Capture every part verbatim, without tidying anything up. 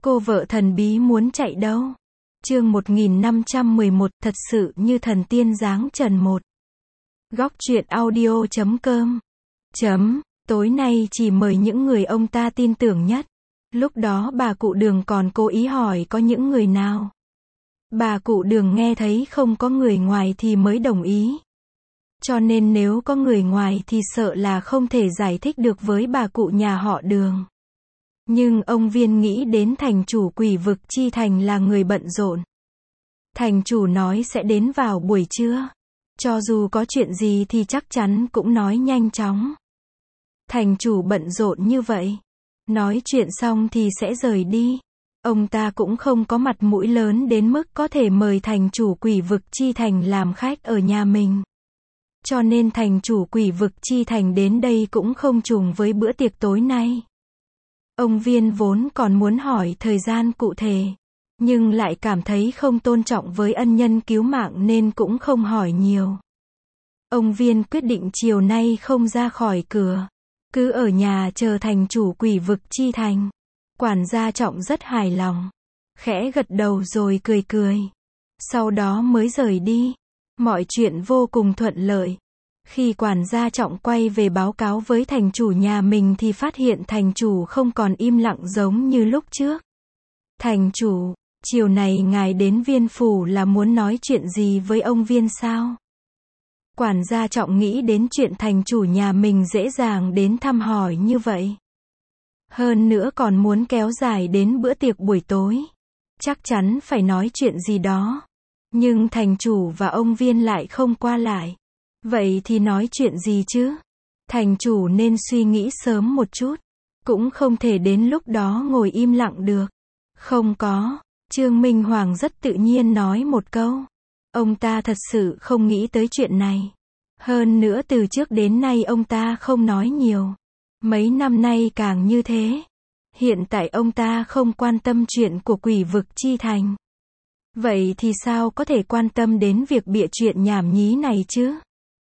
Cô vợ thần bí muốn chạy đâu? Chương một nghìn năm trăm mười một, thật sự như thần tiên dáng trần một. Góc truyện audio chấm com. Chấm, tối nay chỉ mời những người ông ta tin tưởng nhất. Lúc đó bà cụ Đường còn cố ý hỏi có những người nào. Bà cụ Đường nghe thấy không có người ngoài thì mới đồng ý. Cho nên nếu có người ngoài thì sợ là không thể giải thích được với bà cụ nhà họ Đường. Nhưng ông Viên nghĩ đến thành chủ quỷ vực Chi Thành là người bận rộn. Thành chủ nói sẽ đến vào buổi trưa. Cho dù có chuyện gì thì chắc chắn cũng nói nhanh chóng. Thành chủ bận rộn như vậy. Nói chuyện xong thì sẽ rời đi. Ông ta cũng không có mặt mũi lớn đến mức có thể mời thành chủ quỷ vực Chi Thành làm khách ở nhà mình. Cho nên thành chủ quỷ vực Chi Thành đến đây cũng không trùng với bữa tiệc tối nay. Ông Viên vốn còn muốn hỏi thời gian cụ thể, nhưng lại cảm thấy không tôn trọng với ân nhân cứu mạng nên cũng không hỏi nhiều. Ông Viên quyết định chiều nay không ra khỏi cửa, cứ ở nhà chờ thành chủ quỷ vực Chi Thành. Quản gia Trọng rất hài lòng, khẽ gật đầu rồi cười cười. Sau đó mới rời đi. Mọi chuyện vô cùng thuận lợi. Khi quản gia Trọng quay về báo cáo với thành chủ nhà mình thì phát hiện thành chủ không còn im lặng giống như lúc trước. Thành chủ, chiều này ngài đến Viên phủ là muốn nói chuyện gì với ông Viên sao? Quản gia Trọng nghĩ đến chuyện thành chủ nhà mình dễ dàng đến thăm hỏi như vậy. Hơn nữa còn muốn kéo dài đến bữa tiệc buổi tối. Chắc chắn phải nói chuyện gì đó. Nhưng thành chủ và ông Viên lại không qua lại. Vậy thì nói chuyện gì chứ? Thành chủ nên suy nghĩ sớm một chút. Cũng không thể đến lúc đó ngồi im lặng được. Không có. Trương Minh Hoàng rất tự nhiên nói một câu. Ông ta thật sự không nghĩ tới chuyện này. Hơn nữa từ trước đến nay ông ta không nói nhiều. Mấy năm nay càng như thế. Hiện tại ông ta không quan tâm chuyện của quỷ vực Chi Thành. Vậy thì sao có thể quan tâm đến việc bịa chuyện nhảm nhí này chứ?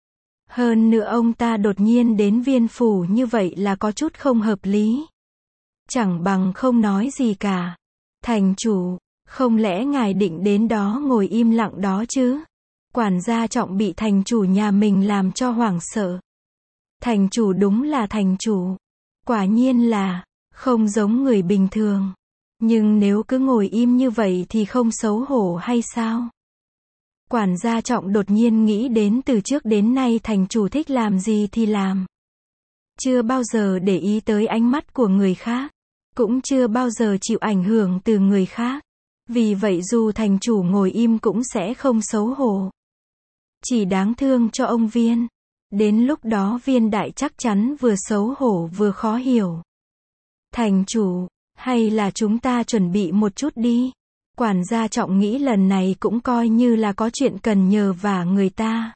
Hơn nữa ông ta đột nhiên đến Viên phủ như vậy là có chút không hợp lý. Chẳng bằng không nói gì cả. Thành chủ, không lẽ ngài định đến đó ngồi im lặng đó chứ? Quản gia Trọng bị thành chủ nhà mình làm cho hoảng sợ. Thành chủ đúng là thành chủ. Quả nhiên là không giống người bình thường. Nhưng nếu cứ ngồi im như vậy thì không xấu hổ hay sao? Quản gia Trọng đột nhiên nghĩ đến từ trước đến nay thành chủ thích làm gì thì làm. Chưa bao giờ để ý tới ánh mắt của người khác. Cũng chưa bao giờ chịu ảnh hưởng từ người khác. Vì vậy dù thành chủ ngồi im cũng sẽ không xấu hổ. Chỉ đáng thương cho ông Viên. Đến lúc đó Viên đại chắc chắn vừa xấu hổ vừa khó hiểu. Thành chủ, hay là chúng ta chuẩn bị một chút đi. Quản gia Trọng nghĩ lần này cũng coi như là có chuyện cần nhờ vả người ta.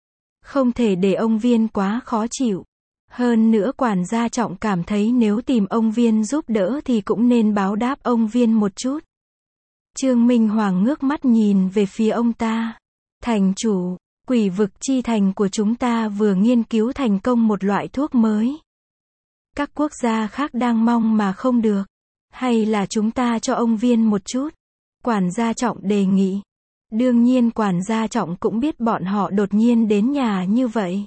Không thể để ông Viên quá khó chịu. Hơn nữa quản gia Trọng cảm thấy nếu tìm ông Viên giúp đỡ thì cũng nên báo đáp ông Viên một chút. Trương Minh Hoàng ngước mắt nhìn về phía ông ta. Thành chủ, quỷ vực Chi Thành của chúng ta vừa nghiên cứu thành công một loại thuốc mới. Các quốc gia khác đang mong mà không được. Hay là chúng ta cho ông Viên một chút? Quản gia Trọng đề nghị. Đương nhiên quản gia Trọng cũng biết bọn họ đột nhiên đến nhà như vậy.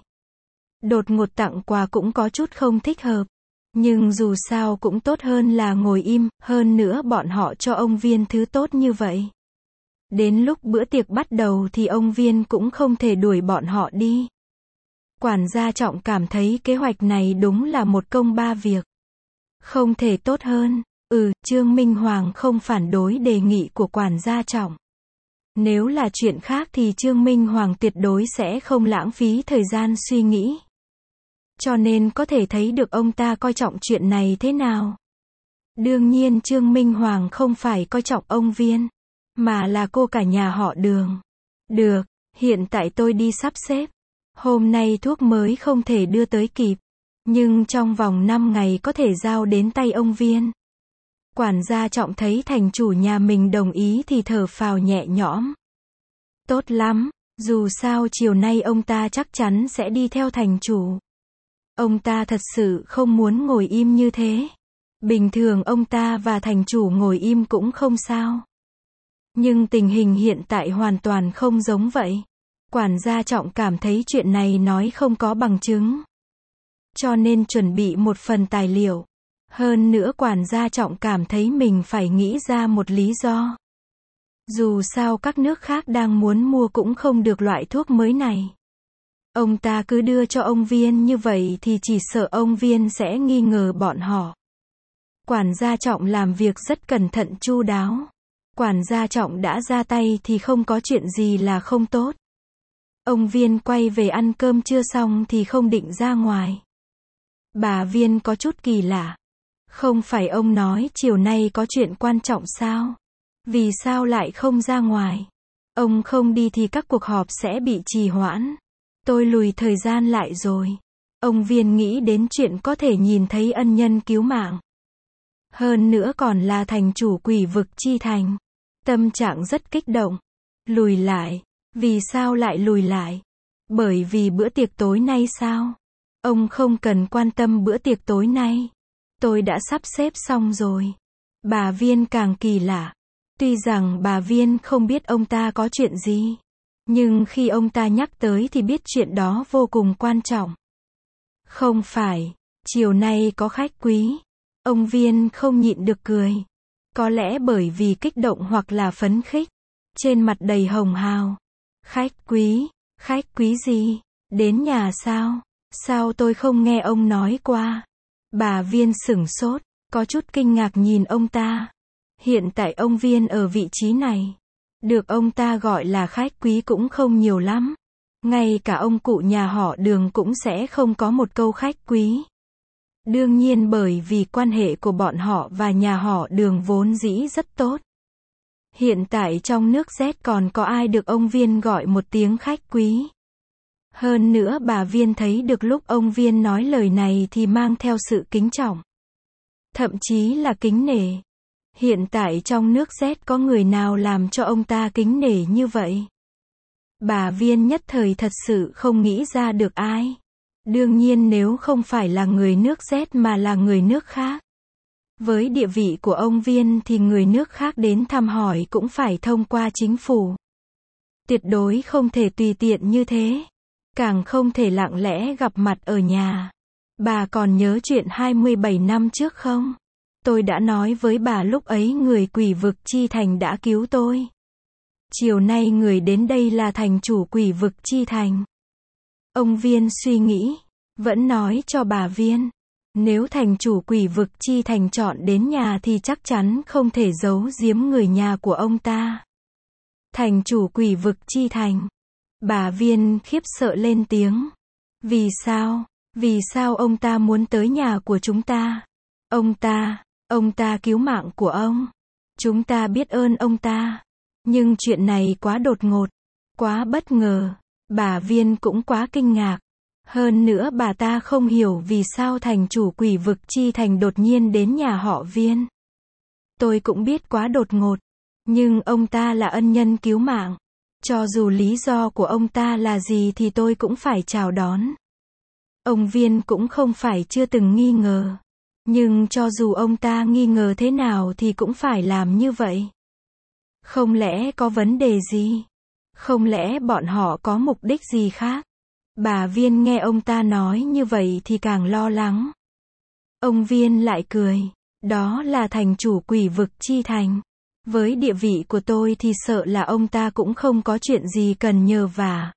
Đột ngột tặng quà cũng có chút không thích hợp. Nhưng dù sao cũng tốt hơn là ngồi im, hơn nữa bọn họ cho ông Viên thứ tốt như vậy. Đến lúc bữa tiệc bắt đầu thì ông Viên cũng không thể đuổi bọn họ đi. Quản gia Trọng cảm thấy kế hoạch này đúng là một công ba việc. Không thể tốt hơn. Ừ, Trương Minh Hoàng không phản đối đề nghị của quản gia Trọng. Nếu là chuyện khác thì Trương Minh Hoàng tuyệt đối sẽ không lãng phí thời gian suy nghĩ. Cho nên có thể thấy được ông ta coi trọng chuyện này thế nào. Đương nhiên Trương Minh Hoàng không phải coi trọng ông Viên, mà là cô cả nhà họ Đường. Được, hiện tại tôi đi sắp xếp. Hôm nay thuốc mới không thể đưa tới kịp, nhưng trong vòng năm ngày có thể giao đến tay ông Viên. Quản gia Trọng thấy thành chủ nhà mình đồng ý thì thở phào nhẹ nhõm. Tốt lắm, dù sao chiều nay ông ta chắc chắn sẽ đi theo thành chủ. Ông ta thật sự không muốn ngồi im như thế. Bình thường ông ta và thành chủ ngồi im cũng không sao. Nhưng tình hình hiện tại hoàn toàn không giống vậy. Quản gia Trọng cảm thấy chuyện này nói không có bằng chứng. Cho nên chuẩn bị một phần tài liệu. Hơn nữa quản gia Trọng cảm thấy mình phải nghĩ ra một lý do. Dù sao các nước khác đang muốn mua cũng không được loại thuốc mới này. Ông ta cứ đưa cho ông Viên như vậy thì chỉ sợ ông Viên sẽ nghi ngờ bọn họ. Quản gia Trọng làm việc rất cẩn thận chu đáo. Quản gia Trọng đã ra tay thì không có chuyện gì là không tốt. Ông Viên quay về ăn cơm trưa xong thì không định ra ngoài. Bà Viên có chút kỳ lạ. Không phải ông nói chiều nay có chuyện quan trọng sao? Vì sao lại không ra ngoài? Ông không đi thì các cuộc họp sẽ bị trì hoãn. Tôi lùi thời gian lại rồi. Ông Viên nghĩ đến chuyện có thể nhìn thấy ân nhân cứu mạng. Hơn nữa còn là thành chủ Quỷ Vực Chi Thành. Tâm trạng rất kích động. Lùi lại. Vì sao lại lùi lại? Bởi vì bữa tiệc tối nay sao? Ông không cần quan tâm bữa tiệc tối nay. Tôi đã sắp xếp xong rồi. Bà Viên càng kỳ lạ. Tuy rằng bà Viên không biết ông ta có chuyện gì. Nhưng khi ông ta nhắc tới thì biết chuyện đó vô cùng quan trọng. Không phải, chiều nay có khách quý. Ông Viên không nhịn được cười. Có lẽ bởi vì kích động hoặc là phấn khích. Trên mặt đầy hồng hào. Khách quý, khách quý gì? Đến nhà sao? Sao tôi không nghe ông nói qua? Bà Viên sửng sốt, có chút kinh ngạc nhìn ông ta. Hiện tại ông Viên ở vị trí này. Được ông ta gọi là khách quý cũng không nhiều lắm. Ngay cả ông cụ nhà họ Đường cũng sẽ không có một câu khách quý. Đương nhiên bởi vì quan hệ của bọn họ và nhà họ Đường vốn dĩ rất tốt. Hiện tại trong nước Z còn có ai được ông Viên gọi một tiếng khách quý. Hơn nữa bà Viên thấy được lúc ông Viên nói lời này thì mang theo sự kính trọng. Thậm chí là kính nể. Hiện tại trong nước Z có người nào làm cho ông ta kính nể như vậy? Bà Viên nhất thời thật sự không nghĩ ra được ai. Đương nhiên nếu không phải là người nước Z mà là người nước khác. Với địa vị của ông Viên thì người nước khác đến thăm hỏi cũng phải thông qua chính phủ. Tuyệt đối không thể tùy tiện như thế. Càng không thể lặng lẽ gặp mặt ở nhà. Bà còn nhớ chuyện hai mươi bảy năm trước không? Tôi đã nói với bà lúc ấy người Quỷ Vực Chi Thành đã cứu tôi. Chiều nay người đến đây là thành chủ Quỷ Vực Chi Thành. Ông Viên suy nghĩ, vẫn nói cho bà Viên. Nếu thành chủ Quỷ Vực Chi Thành chọn đến nhà thì chắc chắn không thể giấu giếm người nhà của ông ta. Thành chủ Quỷ Vực Chi Thành. Bà Viên khiếp sợ lên tiếng. Vì sao? Vì sao ông ta muốn tới nhà của chúng ta? Ông ta, ông ta cứu mạng của ông. Chúng ta biết ơn ông ta. Nhưng chuyện này quá đột ngột, quá bất ngờ. Bà Viên cũng quá kinh ngạc. Hơn nữa bà ta không hiểu vì sao thành chủ Quỷ Vực Chi Thành đột nhiên đến nhà họ Viên. Tôi cũng biết quá đột ngột. Nhưng ông ta là ân nhân cứu mạng. Cho dù lý do của ông ta là gì thì tôi cũng phải chào đón. Ông Viên cũng không phải chưa từng nghi ngờ. Nhưng cho dù ông ta nghi ngờ thế nào thì cũng phải làm như vậy. Không lẽ có vấn đề gì? Không lẽ bọn họ có mục đích gì khác? Bà Viên nghe ông ta nói như vậy thì càng lo lắng. Ông Viên lại cười. Đó là thành chủ Quỷ Vực Chi Thành. Với địa vị của tôi thì sợ là ông ta cũng không có chuyện gì cần nhờ vả.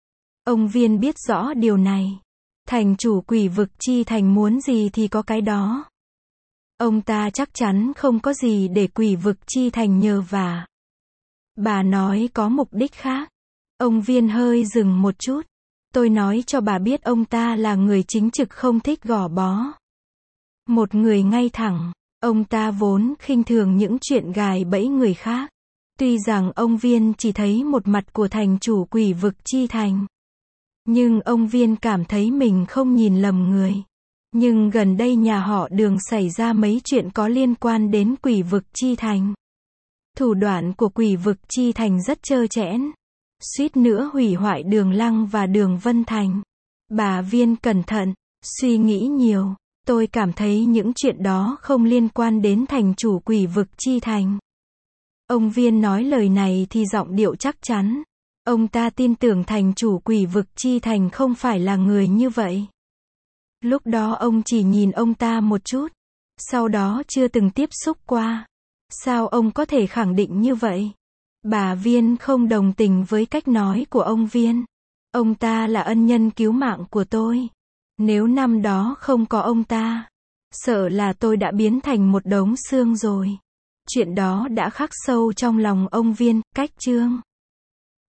Ông Viên biết rõ điều này. Thành chủ Quỷ Vực Chi Thành muốn gì thì có cái đó. Ông ta chắc chắn không có gì để Quỷ Vực Chi Thành nhờ vả. Bà nói có mục đích khác. Ông Viên hơi dừng một chút. Tôi nói cho bà biết ông ta là người chính trực không thích gò bó. Một người ngay thẳng. Ông ta vốn khinh thường những chuyện gài bẫy người khác. Tuy rằng ông Viên chỉ thấy một mặt của thành chủ Quỷ Vực Chi Thành. Nhưng ông Viên cảm thấy mình không nhìn lầm người. Nhưng gần đây nhà họ Đường xảy ra mấy chuyện có liên quan đến Quỷ Vực Chi Thành. Thủ đoạn của Quỷ Vực Chi Thành rất trơ trẽn. Suýt nữa hủy hoại Đường Lăng và Đường Vân Thành. Bà Viên cẩn thận, suy nghĩ nhiều. Tôi cảm thấy những chuyện đó không liên quan đến thành chủ quỷ vực chi thành. Ông Viên nói lời này thì giọng điệu chắc chắn. Ông ta tin tưởng thành chủ quỷ vực chi thành không phải là người như vậy. Lúc đó ông chỉ nhìn ông ta một chút. Sau đó chưa từng tiếp xúc qua. Sao ông có thể khẳng định như vậy? Bà Viên không đồng tình với cách nói của ông Viên. Ông ta là ân nhân cứu mạng của tôi. Nếu năm đó không có ông ta, sợ là tôi đã biến thành một đống xương rồi. Chuyện đó đã khắc sâu trong lòng ông Viên. Cách chương